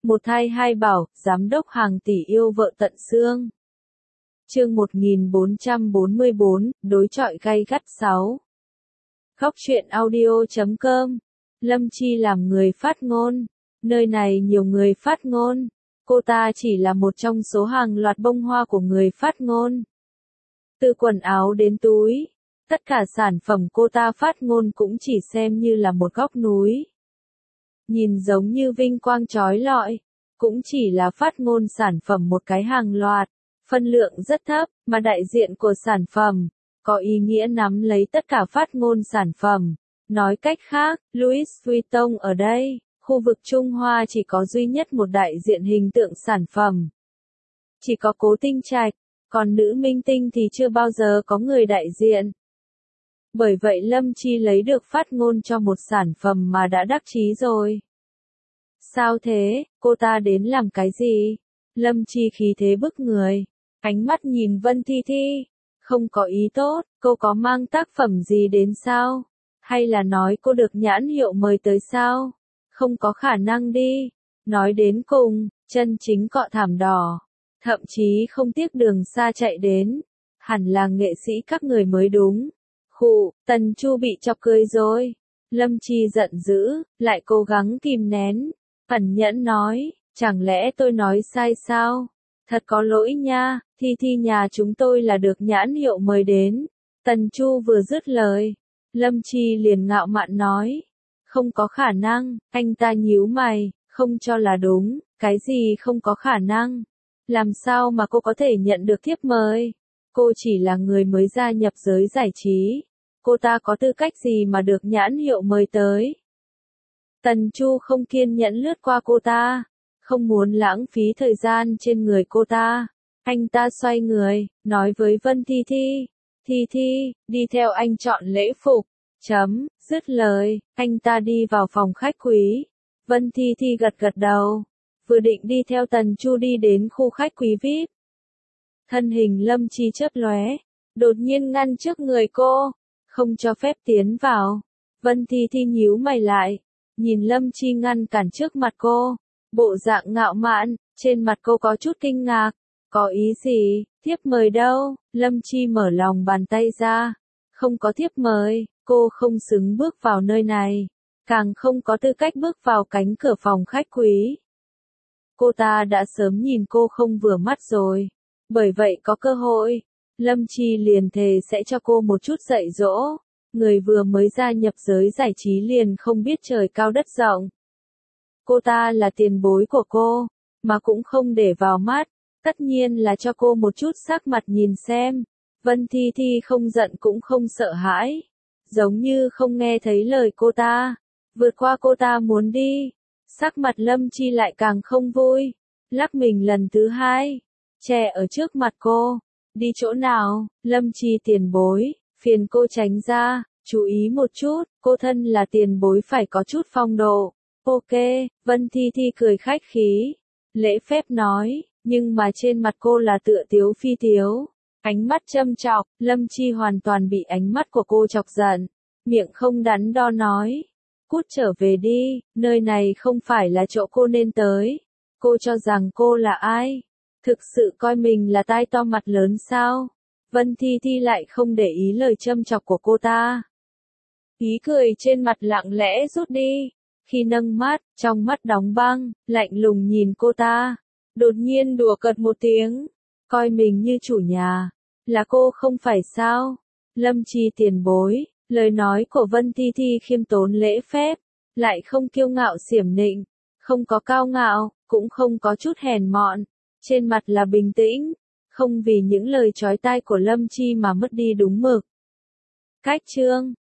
Một thai hai bảo, giám đốc hàng tỷ yêu vợ tận xương. Chương 1444, đối chọi gay gắt 6. Góc truyện audio.com. Lâm Chi làm người phát ngôn. Nơi này nhiều người phát ngôn. Cô ta chỉ là một trong số hàng loạt bông hoa của người phát ngôn. Từ quần áo đến túi, tất cả sản phẩm cô ta phát ngôn cũng chỉ xem như là một góc núi. Nhìn giống như vinh quang chói lọi, cũng chỉ là phát ngôn sản phẩm một cái hàng loạt, phân lượng rất thấp, mà đại diện của sản phẩm, có ý nghĩa nắm lấy tất cả phát ngôn sản phẩm. Nói cách khác, Louis Vuitton ở đây, khu vực Trung Hoa chỉ có duy nhất một đại diện hình tượng sản phẩm. Chỉ có Cố Tinh Trạch, còn nữ minh tinh thì chưa bao giờ có người đại diện. Bởi vậy Lâm Chi lấy được phát ngôn cho một sản phẩm mà đã đắc chí rồi. Sao thế, cô ta đến làm cái gì? Lâm Chi khí thế bức người, ánh mắt nhìn Vân Thi Thi. Không có ý tốt, cô có mang tác phẩm gì đến sao? Hay là nói cô được nhãn hiệu mời tới sao? Không có khả năng đi. Nói đến cùng, chân chính cọ thảm đỏ. Thậm chí không tiếc đường xa chạy đến. Hẳn là nghệ sĩ các người mới đúng. Khụ, Tần Chu bị chọc cười rồi. Lâm Chi giận dữ, lại cố gắng kìm nén. Ẩn nhẫn nói, chẳng lẽ tôi nói sai sao? Thật có lỗi nha, Thi Thi nhà chúng tôi là được nhãn hiệu mời đến. Tần Chu vừa dứt lời, Lâm Chi liền ngạo mạn nói. Không có khả năng, anh ta nhíu mày, không cho là đúng, cái gì không có khả năng? Làm sao mà cô có thể nhận được thiếp mời? Cô chỉ là người mới gia nhập giới giải trí. Cô ta có tư cách gì mà được nhãn hiệu mời tới? Tần Chu không kiên nhẫn lướt qua cô ta, không muốn lãng phí thời gian trên người cô ta. Anh ta xoay người, nói với Vân Thi Thi. Thi Thi, đi theo anh chọn lễ phục. Dứt lời, anh ta đi vào phòng khách quý. Vân Thi Thi gật gật đầu, vừa định đi theo Tần Chu đi đến khu khách quý VIP. Thân hình Lâm Chi chớp lóe, đột nhiên ngăn trước người cô, không cho phép tiến vào. Vân Thi Thi nhíu mày lại, nhìn Lâm Chi ngăn cản trước mặt cô, bộ dạng ngạo mạn, trên mặt cô có chút kinh ngạc. Có ý gì, thiếp mời đâu? Lâm Chi mở lòng bàn tay ra. Không có thiếp mời, cô không xứng bước vào nơi này, càng không có tư cách bước vào cánh cửa phòng khách quý. Cô ta đã sớm nhìn cô không vừa mắt rồi, bởi vậy có cơ hội, Lâm Chi liền thề sẽ cho cô một chút dạy dỗ. Người vừa mới gia nhập giới giải trí liền không biết trời cao đất rộng. Cô ta là tiền bối của cô, mà cũng không để vào mắt, tất nhiên là cho cô một chút sắc mặt nhìn xem. Vân Thi Thi không giận cũng không sợ hãi, giống như không nghe thấy lời cô ta, vượt qua cô ta muốn đi. Sắc mặt Lâm Chi lại càng không vui, lắc mình lần thứ hai, che ở trước mặt cô. Đi chỗ nào, Lâm Chi tiền bối, phiền cô tránh ra, chú ý một chút, cô thân là tiền bối phải có chút phong độ. Ok, Vân Thi Thi cười khách khí, lễ phép nói, nhưng mà trên mặt cô là tựa tiếu phi tiếu. Ánh mắt châm chọc, Lâm Chi hoàn toàn bị ánh mắt của cô chọc giận, miệng không đắn đo nói. Cút trở về đi, nơi này không phải là chỗ cô nên tới. Cô cho rằng cô là ai? Thực sự coi mình là tai to mặt lớn sao? Vân Thi Thi lại không để ý lời châm chọc của cô ta. Ý cười trên mặt lặng lẽ rút đi. Khi nâng mắt, trong mắt đóng băng, lạnh lùng nhìn cô ta. Đột nhiên đùa cợt một tiếng. Coi mình như chủ nhà. Là cô không phải sao? Lâm Chi tiền bối, lời nói của Vân Thi Thi khiêm tốn lễ phép, lại không kiêu ngạo xiểm nịnh, không có cao ngạo, cũng không có chút hèn mọn, trên mặt là bình tĩnh, không vì những lời chói tai của Lâm Chi mà mất đi đúng mực. Cách chương